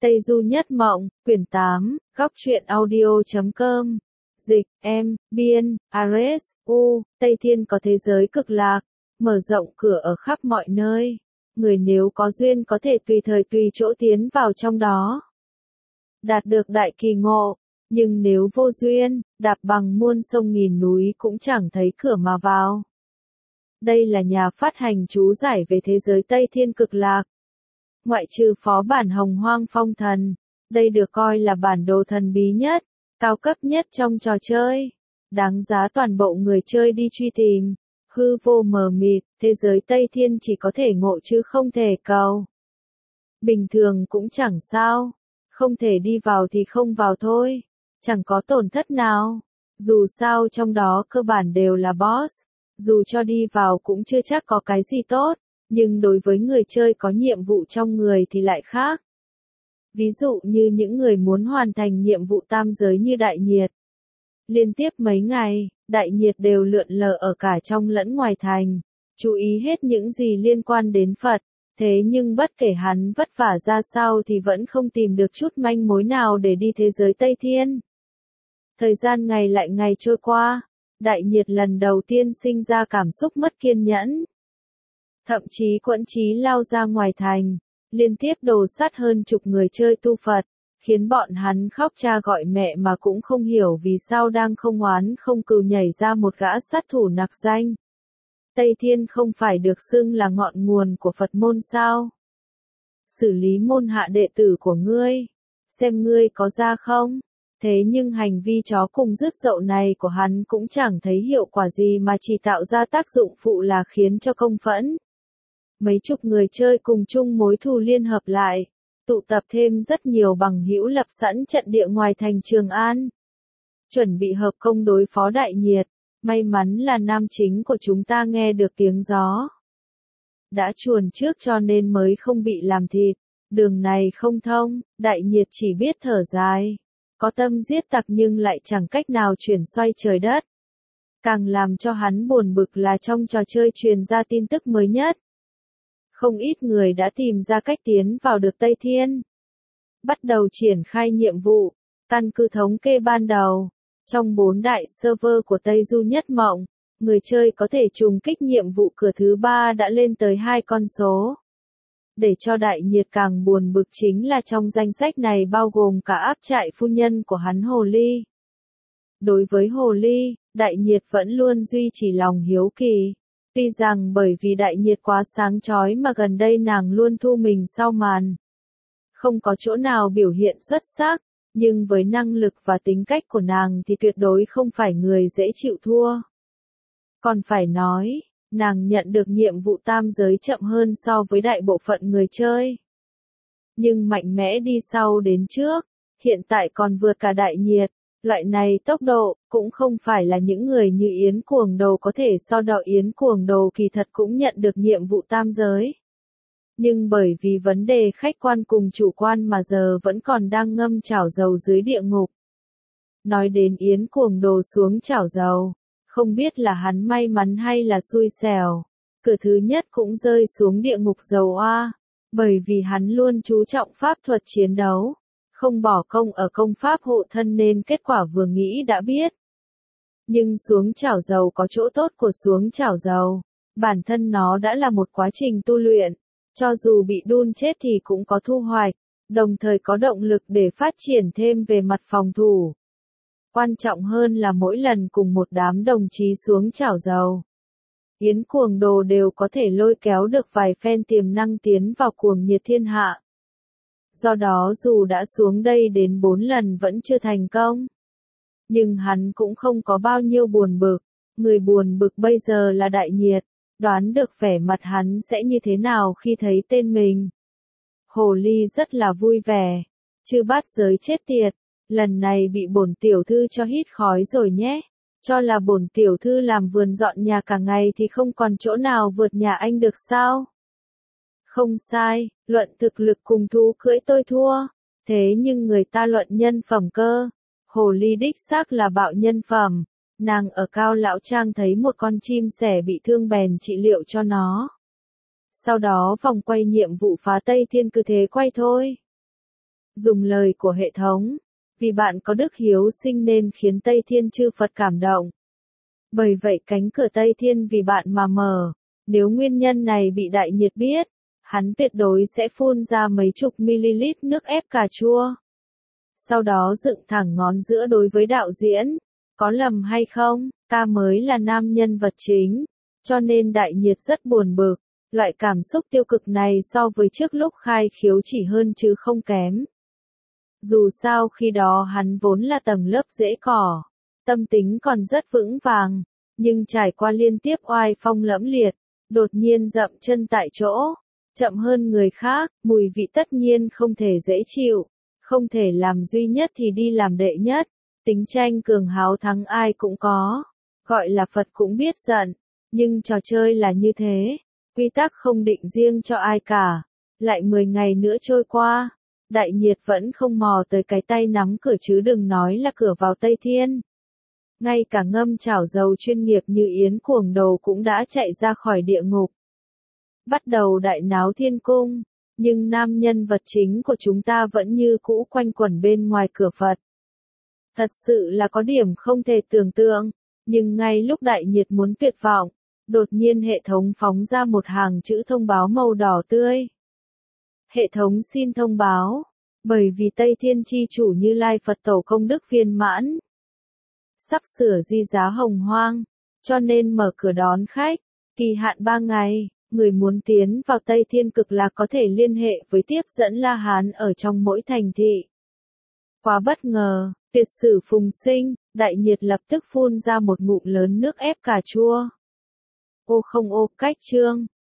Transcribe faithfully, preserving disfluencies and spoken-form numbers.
Tây Du Nhất Mộng, quyển tám, góc truyện audio chấm com. Dịch, em, biên, Ares, U, Tây Thiên có thế giới cực lạc, mở rộng cửa ở khắp mọi nơi. Người nếu có duyên có thể tùy thời tùy chỗ tiến vào trong đó. Đạt được đại kỳ ngộ, nhưng nếu vô duyên, đạp bằng muôn sông nghìn núi cũng chẳng thấy cửa mà vào. Đây là nhà phát hành chú giải về thế giới Tây Thiên cực lạc. Ngoại trừ phó bản Hồng Hoang Phong Thần, đây được coi là bản đồ thần bí nhất, cao cấp nhất trong trò chơi. Đáng giá toàn bộ người chơi đi truy tìm. Hư vô mờ mịt, thế giới Tây Thiên chỉ có thể ngộ chứ không thể cầu. Bình thường cũng chẳng sao, không thể đi vào thì không vào thôi, chẳng có tổn thất nào. Dù sao trong đó cơ bản đều là boss, dù cho đi vào cũng chưa chắc có cái gì tốt. Nhưng đối với người chơi có nhiệm vụ trong người thì lại khác. Ví dụ như những người muốn hoàn thành nhiệm vụ tam giới như Đại Nhiệt. Liên tiếp mấy ngày, Đại Nhiệt đều lượn lờ ở cả trong lẫn ngoài thành, chú ý hết những gì liên quan đến Phật, thế nhưng bất kể hắn vất vả ra sao thì vẫn không tìm được chút manh mối nào để đi thế giới Tây Thiên. Thời gian ngày lại ngày trôi qua, Đại Nhiệt lần đầu tiên sinh ra cảm xúc mất kiên nhẫn. Thậm chí quẫn chí lao ra ngoài thành, liên tiếp đồ sát hơn chục người chơi tu Phật, khiến bọn hắn khóc cha gọi mẹ mà cũng không hiểu vì sao đang không oán không cừu nhảy ra một gã sát thủ nặc danh. Tây Thiên không phải được xưng là ngọn nguồn của Phật môn sao? Xử lý môn hạ đệ tử của ngươi, xem ngươi có ra không? Thế nhưng hành vi chó cùng rứt dậu này của hắn cũng chẳng thấy hiệu quả gì mà chỉ tạo ra tác dụng phụ là khiến cho công phẫn. Mấy chục người chơi cùng chung mối thù liên hợp lại, tụ tập thêm rất nhiều bằng hữu lập sẵn trận địa ngoài thành Trường An. Chuẩn bị hợp công đối phó Đại Nhiệt, may mắn là nam chính của chúng ta nghe được tiếng gió. Đã chuồn trước cho nên mới không bị làm thịt, đường này không thông, Đại Nhiệt chỉ biết thở dài. Có tâm giết tặc nhưng lại chẳng cách nào chuyển xoay trời đất. Càng làm cho hắn buồn bực là trong trò chơi truyền ra tin tức mới nhất. Không ít người đã tìm ra cách tiến vào được Tây Thiên. Bắt đầu triển khai nhiệm vụ, căn cứ thống kê ban đầu. Trong bốn đại server của Tây Du Nhất Mộng, người chơi có thể trùng kích nhiệm vụ cửa thứ ba đã lên tới hai con số. Để cho Đại Nhiệt càng buồn bực chính là trong danh sách này bao gồm cả áp trại phu nhân của hắn Hồ Ly. Đối với Hồ Ly, Đại Nhiệt vẫn luôn duy trì lòng hiếu kỳ. Tuy rằng bởi vì Đại Nhiệt quá sáng chói mà gần đây nàng luôn thu mình sau màn. Không có chỗ nào biểu hiện xuất sắc, nhưng với năng lực và tính cách của nàng thì tuyệt đối không phải người dễ chịu thua. Còn phải nói, nàng nhận được nhiệm vụ tam giới chậm hơn so với đại bộ phận người chơi. Nhưng mạnh mẽ đi sau đến trước, hiện tại còn vượt cả Đại Nhiệt. Loại này tốc độ, cũng không phải là những người như Yến Cuồng Đồ có thể so đo. Yến Cuồng Đồ kỳ thật cũng nhận được nhiệm vụ tam giới. Nhưng bởi vì vấn đề khách quan cùng chủ quan mà giờ vẫn còn đang ngâm chảo dầu dưới địa ngục. Nói đến Yến Cuồng Đồ xuống chảo dầu, không biết là hắn may mắn hay là xui xẻo. Cửa thứ nhất cũng rơi xuống địa ngục dầu oa, bởi vì hắn luôn chú trọng pháp thuật chiến đấu. Không bỏ công ở công pháp hộ thân nên kết quả vừa nghĩ đã biết. Nhưng xuống chảo dầu có chỗ tốt của xuống chảo dầu. Bản thân nó đã là một quá trình tu luyện. Cho dù bị đun chết thì cũng có thu hoạch. Đồng thời có động lực để phát triển thêm về mặt phòng thủ. Quan trọng hơn là mỗi lần cùng một đám đồng chí xuống chảo dầu. Yến Cuồng Đồ đều có thể lôi kéo được vài phen tiềm năng tiến vào cuồng nhiệt thiên hạ. Do đó dù đã xuống đây đến bốn lần vẫn chưa thành công. Nhưng hắn cũng không có bao nhiêu buồn bực. Người buồn bực bây giờ là Đại Nhiệt. Đoán được vẻ mặt hắn sẽ như thế nào khi thấy tên mình. Hồ Ly rất là vui vẻ. Chư bát giới chết tiệt. Lần này bị bổn tiểu thư cho hít khói rồi nhé. Cho là bổn tiểu thư làm vườn dọn nhà cả ngày thì không còn chỗ nào vượt nhà anh được sao? Không sai, luận thực lực cùng thú cưỡi tôi thua. Thế nhưng người ta luận nhân phẩm cơ. Hồ Ly đích xác là bạo nhân phẩm. Nàng ở Cao Lão Trang thấy một con chim sẻ bị thương bèn trị liệu cho nó. Sau đó vòng quay nhiệm vụ phá Tây Thiên cứ thế quay thôi. Dùng lời của hệ thống, vì bạn có đức hiếu sinh nên khiến Tây Thiên chư Phật cảm động. Bởi vậy cánh cửa Tây Thiên vì bạn mà mở, nếu nguyên nhân này bị Đại Nhiệt biết, hắn tuyệt đối sẽ phun ra mấy chục ml nước ép cà chua. Sau đó dựng thẳng ngón giữa đối với đạo diễn, có lầm hay không, ca mới là nam nhân vật chính, cho nên Đại Nhiệt rất buồn bực, loại cảm xúc tiêu cực này so với trước lúc khai khiếu chỉ hơn chứ không kém. Dù sao khi đó hắn vốn là tầng lớp rễ cỏ, tâm tính còn rất vững vàng, nhưng trải qua liên tiếp oai phong lẫm liệt, đột nhiên dậm chân tại chỗ, chậm hơn người khác, mùi vị tất nhiên không thể dễ chịu, không thể làm duy nhất thì đi làm đệ nhất, tính tranh cường háo thắng ai cũng có, gọi là Phật cũng biết giận, nhưng trò chơi là như thế, quy tắc không định riêng cho ai cả, lại mười ngày nữa trôi qua. Đại Nhiệt vẫn không mò tới cái tay nắm cửa chứ đừng nói là cửa vào Tây Thiên. Ngay cả ngâm chảo dầu chuyên nghiệp như Yến Cuồng Đồ cũng đã chạy ra khỏi địa ngục. Bắt đầu đại náo thiên cung, nhưng nam nhân vật chính của chúng ta vẫn như cũ quanh quẩn bên ngoài cửa Phật. Thật sự là có điểm không thể tưởng tượng, nhưng ngay lúc Đại Nhiệt muốn tuyệt vọng, đột nhiên hệ thống phóng ra một hàng chữ thông báo màu đỏ tươi. Hệ thống xin thông báo, bởi vì Tây Thiên chi chủ Như Lai Phật Tổ công đức viên mãn, sắp sửa di giá hồng hoang, cho nên mở cửa đón khách, kỳ hạn ba ngày, người muốn tiến vào Tây Thiên Cực Lạc có thể liên hệ với tiếp dẫn La Hán ở trong mỗi thành thị. Quá bất ngờ, tuyệt sử phùng sinh, Đại Nhiệt lập tức phun ra một ngụm lớn nước ép cà chua. Ô không ô, cách chương.